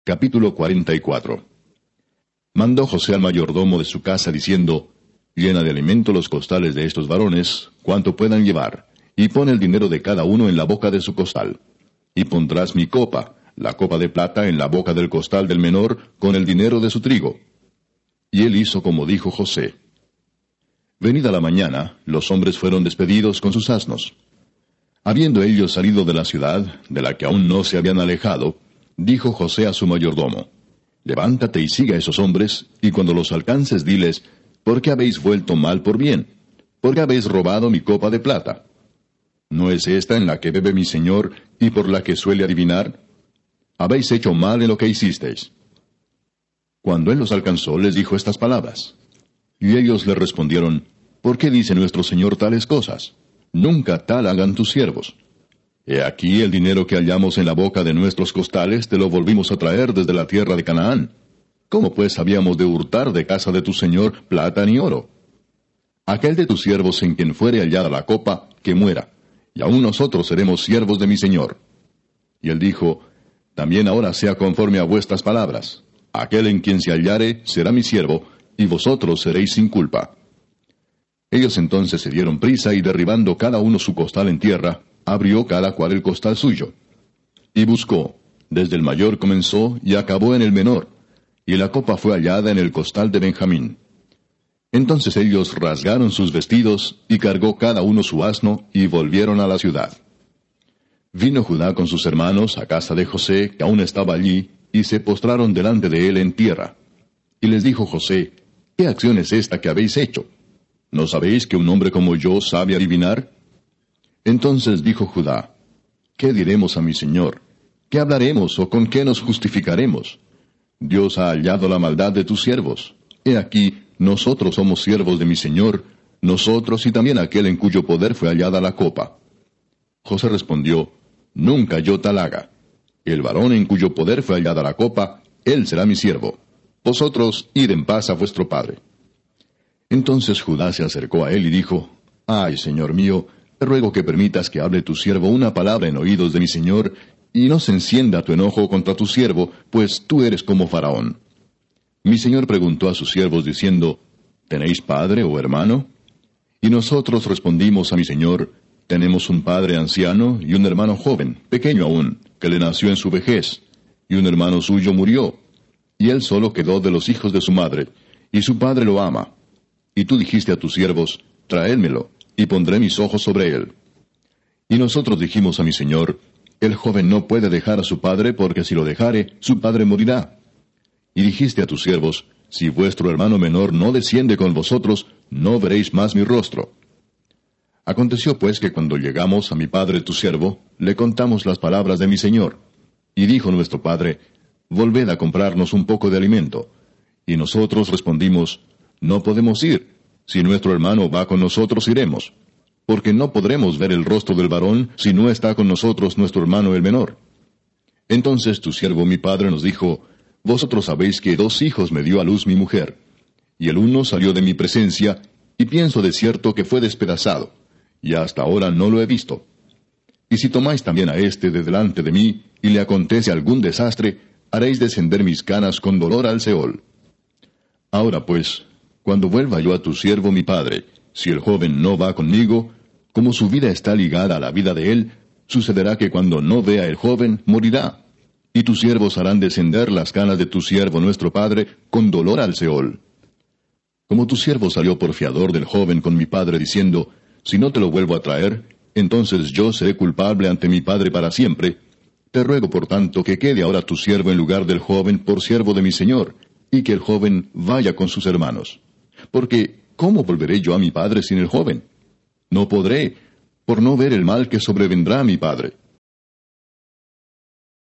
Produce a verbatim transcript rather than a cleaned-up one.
Capítulo cuarenta y cuatro. Mandó José al mayordomo de su casa, diciendo, Llena de alimento los costales de estos varones, cuanto puedan llevar, y pon el dinero de cada uno en la boca de su costal. Y pondrás mi copa, la copa de plata, en la boca del costal del menor, con el dinero de su trigo. Y él hizo como dijo José. Venida la mañana, los hombres fueron despedidos con sus asnos. Habiendo ellos salido de la ciudad, de la que aún no se habían alejado, dijo José a su mayordomo, Levántate y siga a esos hombres, y cuando los alcances diles, ¿por qué habéis vuelto mal por bien? ¿Por qué habéis robado mi copa de plata? ¿No es esta en la que bebe mi señor, y por la que suele adivinar? Habéis hecho mal en lo que hicisteis. Cuando él los alcanzó, les dijo estas palabras. Y ellos le respondieron, ¿por qué dice nuestro señor tales cosas? Nunca tal hagan tus siervos. He aquí el dinero que hallamos en la boca de nuestros costales te lo volvimos a traer desde la tierra de Canaán. ¿Cómo pues habíamos de hurtar de casa de tu señor plata ni oro? Aquel de tus siervos en quien fuere hallada la copa, que muera, y aun nosotros seremos siervos de mi señor. Y él dijo, También ahora sea conforme a vuestras palabras. Aquel en quien se hallare será mi siervo, y vosotros seréis sin culpa. Ellos entonces se dieron prisa, y derribando cada uno su costal en tierra, abrió cada cual el costal suyo. Y buscó, desde el mayor comenzó, y acabó en el menor, y la copa fue hallada en el costal de Benjamín. Entonces ellos rasgaron sus vestidos, y cargó cada uno su asno, y volvieron a la ciudad. Vino Judá con sus hermanos a casa de José, que aún estaba allí, y se postraron delante de él en tierra. Y les dijo José, ¿qué acción es esta que habéis hecho? ¿No sabéis que un hombre como yo sabe adivinar? Entonces dijo Judá, ¿qué diremos a mi señor? ¿Qué hablaremos o con qué nos justificaremos? Dios ha hallado la maldad de tus siervos. He aquí, nosotros somos siervos de mi señor, nosotros y también aquel en cuyo poder fue hallada la copa. José respondió, Nunca yo tal haga. El varón en cuyo poder fue hallada la copa, él será mi siervo. Vosotros id en paz a vuestro padre. Entonces Judá se acercó a él y dijo, Ay, señor mío, te ruego que permitas que hable tu siervo una palabra en oídos de mi señor, y no se encienda tu enojo contra tu siervo, pues tú eres como Faraón. Mi señor preguntó a sus siervos diciendo, ¿tenéis padre o hermano? Y nosotros respondimos a mi señor, tenemos un padre anciano y un hermano joven, pequeño aún, que le nació en su vejez, y un hermano suyo murió, y él solo quedó de los hijos de su madre, y su padre lo ama. Y tú dijiste a tus siervos, traédmelo, y pondré mis ojos sobre él. Y nosotros dijimos a mi señor, el joven no puede dejar a su padre, porque si lo dejare, su padre morirá. Y dijiste a tus siervos, si vuestro hermano menor no desciende con vosotros, no veréis más mi rostro. Aconteció pues que cuando llegamos a mi padre tu siervo, le contamos las palabras de mi señor. Y dijo nuestro padre, volved a comprarnos un poco de alimento. Y nosotros respondimos, no podemos ir. Si nuestro hermano va con nosotros, iremos. Porque no podremos ver el rostro del varón si no está con nosotros nuestro hermano el menor. Entonces tu siervo mi padre nos dijo, Vosotros sabéis que dos hijos me dio a luz mi mujer. Y el uno salió de mi presencia, y pienso de cierto que fue despedazado, y hasta ahora no lo he visto. Y si tomáis también a éste de delante de mí, y le acontece algún desastre, haréis descender mis canas con dolor al Seol. Ahora pues, cuando vuelva yo a tu siervo mi padre, si el joven no va conmigo, como su vida está ligada a la vida de él, sucederá que cuando no vea el joven, morirá. Y tus siervos harán descender las canas de tu siervo nuestro padre con dolor al Seol. Como tu siervo salió por fiador del joven con mi padre, diciendo, si no te lo vuelvo a traer, entonces yo seré culpable ante mi padre para siempre, te ruego por tanto que quede ahora tu siervo en lugar del joven por siervo de mi señor, y que el joven vaya con sus hermanos. Porque, ¿cómo volveré yo a mi padre sin el joven? No podré, por no ver el mal que sobrevendrá a mi padre.